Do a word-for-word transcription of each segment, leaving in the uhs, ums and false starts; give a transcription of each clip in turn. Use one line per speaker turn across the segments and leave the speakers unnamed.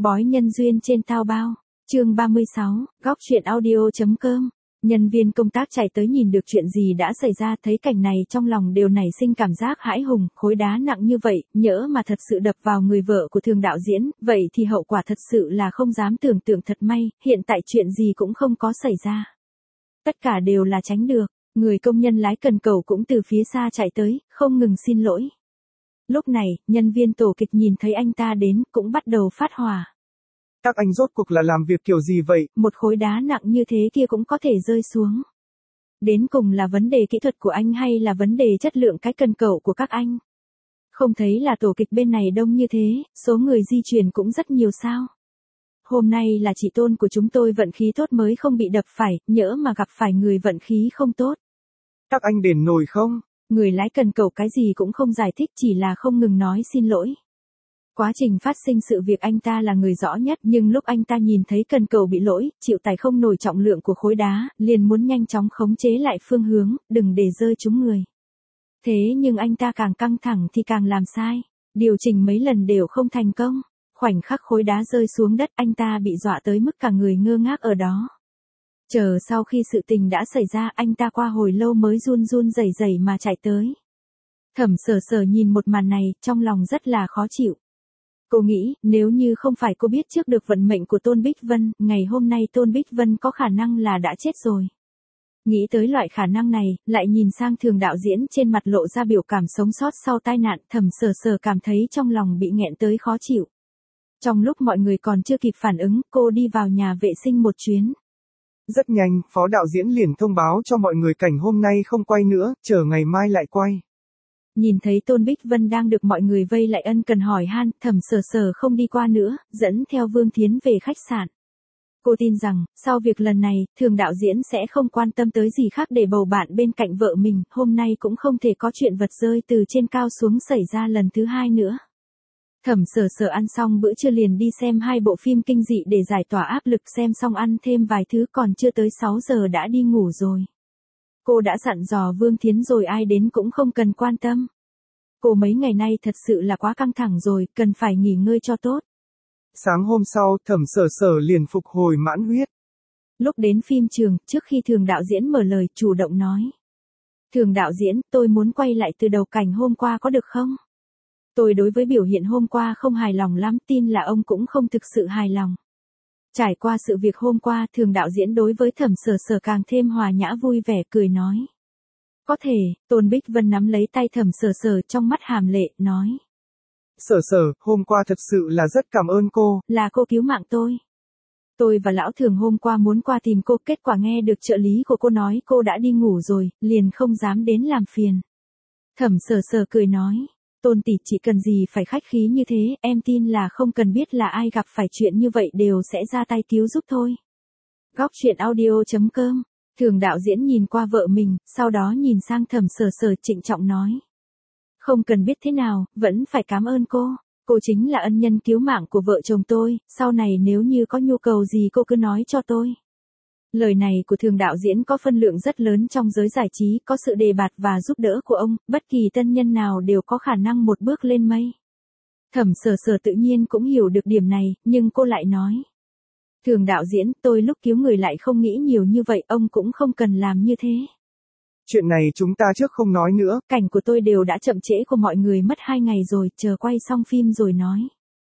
Bói nhân duyên trên Tao Bao, chương ba mươi sáu, góc truyện audio.com. Nhân viên công tác chạy tới nhìn được chuyện gì đã xảy ra, thấy cảnh này trong lòng đều nảy sinh cảm giác hãi hùng, khối đá nặng như vậy, nhỡ mà thật sự đập vào người vợ của Thường đạo diễn, vậy thì hậu quả thật sự là không dám tưởng tượng. Thật may, hiện tại chuyện gì cũng không có xảy ra. Tất cả đều là tránh được, người công nhân lái cần cẩu cũng từ phía xa chạy tới, không ngừng xin lỗi. Lúc này, nhân viên tổ kịch nhìn thấy anh ta đến, cũng bắt đầu phát hỏa.
Các anh rốt cuộc là làm việc kiểu gì vậy?
Một khối đá nặng như thế kia cũng có thể rơi xuống. Đến cùng là vấn đề kỹ thuật của anh hay là vấn đề chất lượng cái cần cẩu của các anh? Không thấy là tổ kịch bên này đông như thế, số người di chuyển cũng rất nhiều sao? Hôm nay là chị Tôn của chúng tôi vận khí tốt mới không bị đập phải, nhỡ mà gặp phải người vận khí không tốt.
Các anh đền nổi không?
Người lái cần cẩu cái gì cũng không giải thích, chỉ là không ngừng nói xin lỗi. Quá trình phát sinh sự việc anh ta là người rõ nhất, nhưng lúc anh ta nhìn thấy cần cẩu bị lỗi, chịu tải không nổi trọng lượng của khối đá, liền muốn nhanh chóng khống chế lại phương hướng, đừng để rơi trúng người. Thế nhưng anh ta càng căng thẳng thì càng làm sai, điều chỉnh mấy lần đều không thành công. Khoảnh khắc khối đá rơi xuống đất, anh ta bị dọa tới mức cả người ngơ ngác ở đó. Chờ sau khi sự tình đã xảy ra, anh ta qua hồi lâu mới run run rẩy rẩy mà chạy tới. Thẩm Sở Sở nhìn một màn này, trong lòng rất là khó chịu. Cô nghĩ, nếu như không phải cô biết trước được vận mệnh của Tôn Bích Vân, ngày hôm nay Tôn Bích Vân có khả năng là đã chết rồi. Nghĩ tới loại khả năng này, lại nhìn sang Thường đạo diễn trên mặt lộ ra biểu cảm sống sót sau tai nạn, Thẩm Sở Sở cảm thấy trong lòng bị nghẹn tới khó chịu. Trong lúc mọi người còn chưa kịp phản ứng, cô đi vào nhà vệ sinh một chuyến.
Rất nhanh, phó đạo diễn liền thông báo cho mọi người cảnh hôm nay không quay nữa, chờ ngày mai lại quay.
Nhìn thấy Tôn Bích Vân đang được mọi người vây lại ân cần hỏi han, Thẩm Sở Sở không đi qua nữa, dẫn theo Vương Thiến về khách sạn. Cô tin rằng, sau việc lần này, Thường đạo diễn sẽ không quan tâm tới gì khác để bầu bạn bên cạnh vợ mình, hôm nay cũng không thể có chuyện vật rơi từ trên cao xuống xảy ra lần thứ hai nữa. Thẩm Sở Sở ăn xong bữa trưa liền đi xem hai bộ phim kinh dị để giải tỏa áp lực, xem xong ăn thêm vài thứ còn chưa tới sáu giờ đã đi ngủ rồi. Cô đã dặn dò Vương Thiến rồi, ai đến cũng không cần quan tâm. Cô mấy ngày nay thật sự là quá căng thẳng rồi, cần phải nghỉ ngơi cho tốt.
Sáng hôm sau, Thẩm Sở Sở liền phục hồi mãn huyết.
Lúc đến phim trường, trước khi Thường đạo diễn mở lời, chủ động nói. Thường đạo diễn, tôi muốn quay lại từ đầu cảnh hôm qua có được không? Tôi đối với biểu hiện hôm qua không hài lòng lắm, tin là ông cũng không thực sự hài lòng. Trải qua sự việc hôm qua, Thường đạo diễn đối với Thẩm Sở Sở càng thêm hòa nhã vui vẻ, cười nói. Có thể, Tôn Bích Vân nắm lấy tay Thẩm Sở Sở, trong mắt hàm lệ, nói.
Sở Sở, hôm qua thật sự là rất cảm ơn cô.
Là cô cứu mạng tôi. Tôi và lão Thường hôm qua muốn qua tìm cô, kết quả nghe được trợ lý của cô nói cô đã đi ngủ rồi, liền không dám đến làm phiền. Thẩm Sở Sở cười nói. Tôn tỷ chỉ cần gì phải khách khí như thế, em tin là không cần biết là ai gặp phải chuyện như vậy đều sẽ ra tay cứu giúp thôi. Góc truyện audio.com. Thường đạo diễn nhìn qua vợ mình, sau đó nhìn sang Thẩm Sở Sở, trịnh trọng nói. Không cần biết thế nào, vẫn phải cảm ơn cô. Cô chính là ân nhân cứu mạng của vợ chồng tôi, sau này nếu như có nhu cầu gì cô cứ nói cho tôi. Lời này của Thường đạo diễn có phân lượng rất lớn trong giới giải trí, có sự đề bạt và giúp đỡ của ông, bất kỳ tân nhân nào đều có khả năng một bước lên mây. Thẩm Sở Sở tự nhiên cũng hiểu được điểm này, nhưng cô lại nói. Thường đạo diễn, tôi lúc cứu người lại không nghĩ nhiều như vậy, ông cũng không cần làm như thế.
Chuyện này chúng ta trước không nói nữa.
Cảnh của tôi đều đã chậm trễ của mọi người mất hai ngày rồi, chờ quay xong phim rồi nói.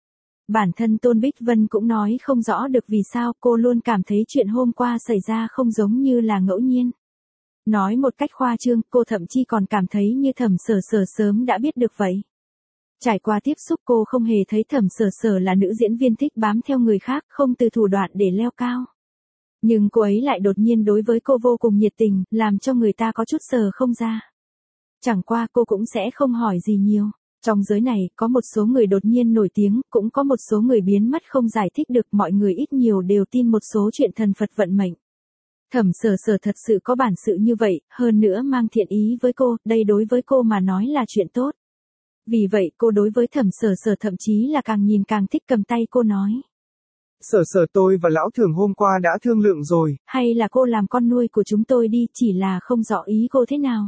Bản thân Tôn Bích Vân cũng nói không rõ được vì sao, cô luôn cảm thấy chuyện hôm qua xảy ra không giống như là ngẫu nhiên. Nói một cách khoa trương, cô thậm chí còn cảm thấy như Thẩm Sở Sở sớm đã biết được vậy. Trải qua tiếp xúc cô không hề thấy Thẩm Sở Sở là nữ diễn viên thích bám theo người khác, không từ thủ đoạn để leo cao. Nhưng cô ấy lại đột nhiên đối với cô vô cùng nhiệt tình, làm cho người ta có chút sờ không ra. Chẳng qua cô cũng sẽ không hỏi gì nhiều. Trong giới này, có một số người đột nhiên nổi tiếng, cũng có một số người biến mất không giải thích được, mọi người ít nhiều đều tin một số chuyện thần Phật vận mệnh. Thẩm Sở Sở thật sự có bản sự như vậy, hơn nữa mang thiện ý với cô, đây đối với cô mà nói là chuyện tốt. Vì vậy cô đối với Thẩm Sở Sở thậm chí là càng nhìn càng thích, cầm tay cô nói.
Sở Sở, tôi và lão Thường hôm qua đã thương lượng rồi.
Hay là cô làm con nuôi của chúng tôi đi, chỉ là không rõ ý cô thế nào.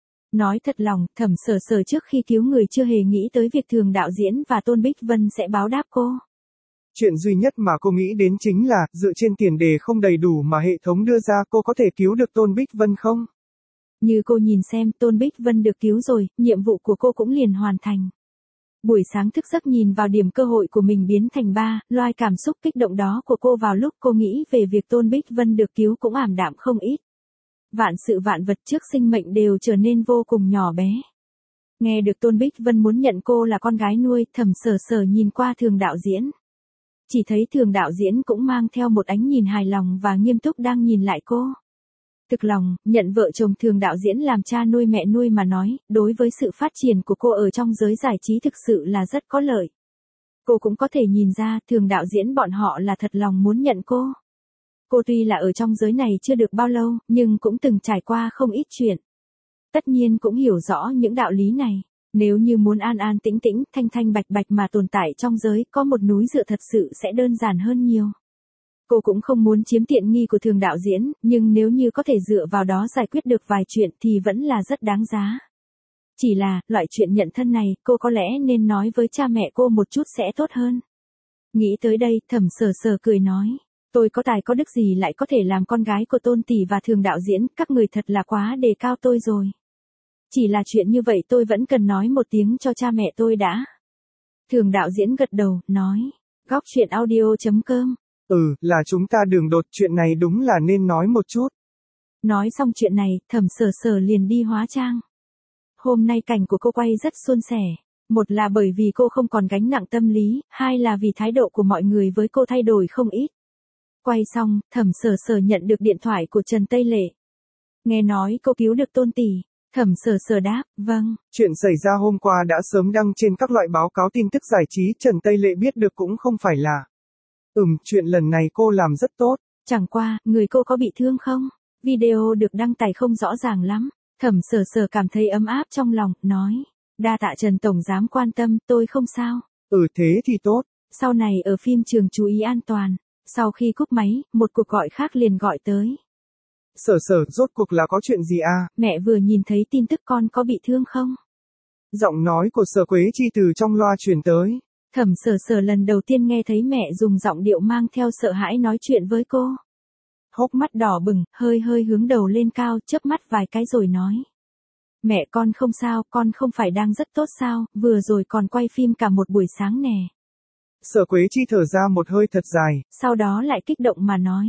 Nói thật lòng, Thẩm Sở Sở trước khi cứu người chưa hề nghĩ tới việc Thường đạo diễn và Tôn Bích Vân sẽ báo đáp cô.
Chuyện duy nhất mà cô nghĩ đến chính là, dựa trên tiền đề không đầy đủ mà hệ thống đưa ra cô có thể cứu được Tôn Bích Vân không?
Như cô nhìn xem, Tôn Bích Vân được cứu rồi, nhiệm vụ của cô cũng liền hoàn thành. Buổi sáng thức giấc nhìn vào điểm cơ hội của mình biến thành ba, loài cảm xúc kích động đó của cô vào lúc cô nghĩ về việc Tôn Bích Vân được cứu cũng ảm đạm không ít. Vạn sự vạn vật trước sinh mệnh đều trở nên vô cùng nhỏ bé. Nghe được Tôn Bích Vân muốn nhận cô là con gái nuôi, Thẩm Sở Sở nhìn qua Thường đạo diễn. Chỉ thấy Thường đạo diễn cũng mang theo một ánh nhìn hài lòng và nghiêm túc đang nhìn lại cô. Thực lòng, nhận vợ chồng Thường đạo diễn làm cha nuôi mẹ nuôi mà nói, đối với sự phát triển của cô ở trong giới giải trí thực sự là rất có lợi. Cô cũng có thể nhìn ra Thường đạo diễn bọn họ là thật lòng muốn nhận cô. Cô tuy là ở trong giới này chưa được bao lâu, nhưng cũng từng trải qua không ít chuyện. Tất nhiên cũng hiểu rõ những đạo lý này. Nếu như muốn an an tĩnh tĩnh, thanh thanh bạch bạch mà tồn tại trong giới, có một núi dựa thật sự sẽ đơn giản hơn nhiều. Cô cũng không muốn chiếm tiện nghi của Thường đạo diễn, nhưng nếu như có thể dựa vào đó giải quyết được vài chuyện thì vẫn là rất đáng giá. Chỉ là, loại chuyện nhận thân này, cô có lẽ nên nói với cha mẹ cô một chút sẽ tốt hơn. Nghĩ tới đây, Thẩm Sở Sở cười nói. Tôi có tài có đức gì lại có thể làm con gái của Tôn tỷ và Thường đạo diễn, các người thật là quá đề cao tôi rồi. Chỉ là chuyện như vậy tôi vẫn cần nói một tiếng cho cha mẹ tôi đã. Thường đạo diễn gật đầu, nói. Góc chuyện audio chấm com.
Ừ, là chúng ta đường đột, chuyện này đúng là nên nói một chút.
Nói xong chuyện này, Thẩm Sở Sở liền đi hóa trang. Hôm nay cảnh của cô quay rất suôn sẻ. Một là bởi vì cô không còn gánh nặng tâm lý, hai là vì thái độ của mọi người với cô thay đổi không ít. Quay xong, Thẩm Sở Sở nhận được điện thoại của Trần Tây Lệ. Nghe nói cô cứu được Tôn tỷ. Thẩm Sở Sở đáp, vâng.
Chuyện xảy ra hôm qua đã sớm đăng trên các loại báo cáo tin tức giải trí, Trần Tây Lệ biết được cũng không phải là. Ừm, chuyện lần này cô làm rất tốt.
Chẳng qua, người cô có bị thương không? Video được đăng tải không rõ ràng lắm. Thẩm Sở Sở cảm thấy ấm áp trong lòng, nói. Đa tạ Trần Tổng Giám quan tâm, tôi không sao.
Ừ thế thì tốt.
Sau này ở phim trường chú ý an toàn. Sau khi cúp máy, một cuộc gọi khác liền gọi tới.
Sở Sở, rốt cuộc là có chuyện gì à?
Mẹ vừa nhìn thấy tin tức con có bị thương không?
Giọng nói của Sở Quế Chi từ trong loa truyền tới.
Thẩm Sở Sở lần đầu tiên nghe thấy mẹ dùng giọng điệu mang theo sợ hãi nói chuyện với cô. Hốc mắt đỏ bừng, hơi hơi hướng đầu lên cao, chớp mắt vài cái rồi nói. Mẹ con không sao, con không phải đang rất tốt sao, vừa rồi còn quay phim cả một buổi sáng nè.
Sở Quế Chi thở ra một hơi thật dài.
Sau đó lại kích động mà nói.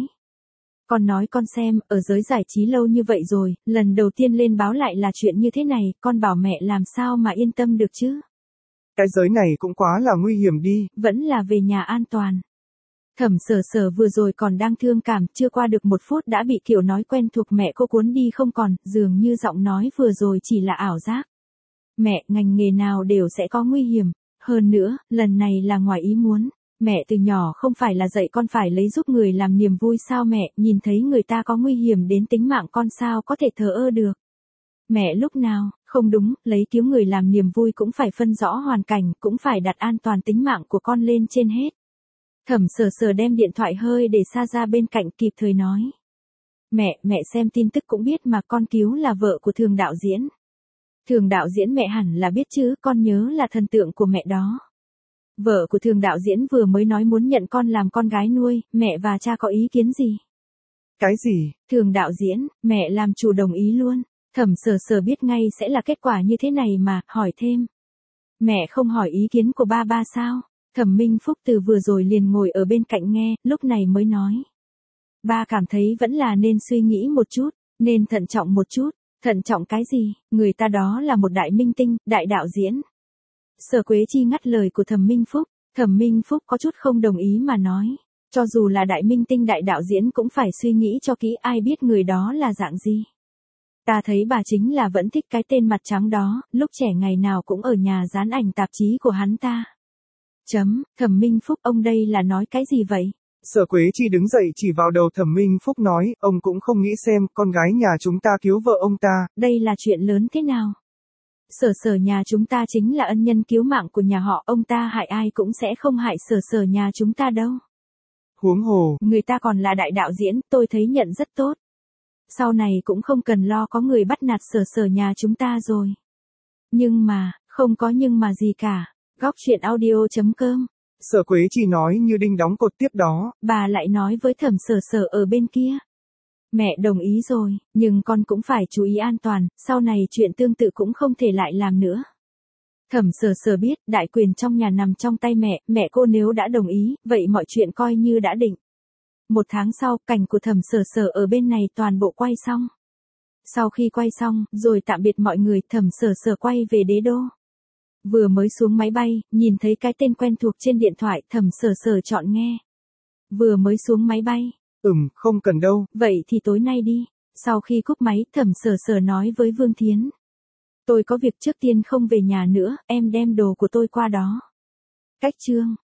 Con nói con xem, ở giới giải trí lâu như vậy rồi, lần đầu tiên lên báo lại là chuyện như thế này, con bảo mẹ làm sao mà yên tâm được chứ.
Cái giới này cũng quá là nguy hiểm đi.
Vẫn là về nhà an toàn. Thẩm Sở Sở vừa rồi còn đang thương cảm, chưa qua được một phút đã bị kiểu nói quen thuộc mẹ cô cuốn đi không còn, dường như giọng nói vừa rồi chỉ là ảo giác. Mẹ, ngành nghề nào đều sẽ có nguy hiểm. Hơn nữa, lần này là ngoài ý muốn. Mẹ từ nhỏ không phải là dạy con phải lấy giúp người làm niềm vui sao mẹ, nhìn thấy người ta có nguy hiểm đến tính mạng con sao có thể thờ ơ được. Mẹ lúc nào, không đúng, lấy cứu người làm niềm vui cũng phải phân rõ hoàn cảnh, cũng phải đặt an toàn tính mạng của con lên trên hết. Thẩm Sở Sở đem điện thoại hơi để xa ra bên cạnh kịp thời nói. Mẹ, mẹ xem tin tức cũng biết mà con cứu là vợ của Thường đạo diễn. Thường đạo diễn mẹ hẳn là biết chứ, con nhớ là thần tượng của mẹ đó. Vợ của Thường đạo diễn vừa mới nói muốn nhận con làm con gái nuôi, mẹ và cha có ý kiến gì?
Cái gì?
Thường đạo diễn, mẹ làm chủ đồng ý luôn. Thẩm Sở Sở biết ngay sẽ là kết quả như thế này mà, hỏi thêm. Mẹ không hỏi ý kiến của ba ba sao? Thẩm Minh Phúc từ vừa rồi liền ngồi ở bên cạnh nghe, lúc này mới nói. Ba cảm thấy vẫn là nên suy nghĩ một chút, nên thận trọng một chút. Thận trọng cái gì, người ta đó là một đại minh tinh, đại đạo diễn. Sở Quế Chi ngắt lời của Thẩm Minh Phúc, Thẩm Minh Phúc có chút không đồng ý mà nói. Cho dù là đại minh tinh đại đạo diễn cũng phải suy nghĩ cho kỹ ai biết người đó là dạng gì. Ta thấy bà chính là vẫn thích cái tên mặt trắng đó, lúc trẻ ngày nào cũng ở nhà dán ảnh tạp chí của hắn ta. Chấm, Thẩm Minh Phúc ông đây là nói cái gì vậy?
Sở Quế Chi đứng dậy chỉ vào đầu Thẩm Minh Phúc nói, ông cũng không nghĩ xem, con gái nhà chúng ta cứu vợ ông ta.
Đây là chuyện lớn thế nào? Sở Sở nhà chúng ta chính là ân nhân cứu mạng của nhà họ, ông ta hại ai cũng sẽ không hại Sở Sở nhà chúng ta đâu.
Huống hồ,
người ta còn là đại đạo diễn, tôi thấy nhận rất tốt. Sau này cũng không cần lo có người bắt nạt Sở Sở nhà chúng ta rồi. Nhưng mà, không có nhưng mà gì cả. Góc chuyện audio chấm com
Sở Quế chỉ nói như đinh đóng cột tiếp đó.
Bà lại nói với Thẩm Sở Sở ở bên kia. Mẹ đồng ý rồi, nhưng con cũng phải chú ý an toàn, sau này chuyện tương tự cũng không thể lại làm nữa. Thẩm Sở Sở biết, đại quyền trong nhà nằm trong tay mẹ, mẹ cô nếu đã đồng ý, vậy mọi chuyện coi như đã định. Một tháng sau, cảnh của Thẩm Sở Sở ở bên này toàn bộ quay xong. Sau khi quay xong, rồi tạm biệt mọi người, Thẩm Sở Sở quay về đế đô. Vừa mới xuống máy bay, nhìn thấy cái tên quen thuộc trên điện thoại, Thẩm Sở Sở chọn nghe. Vừa mới xuống máy bay.
Ừm, không cần đâu.
Vậy thì tối nay đi. Sau khi cúp máy, Thẩm Sở Sở nói với Vương Thiến. Tôi có việc trước tiên không về nhà nữa, em đem đồ của tôi qua đó. Cách chương.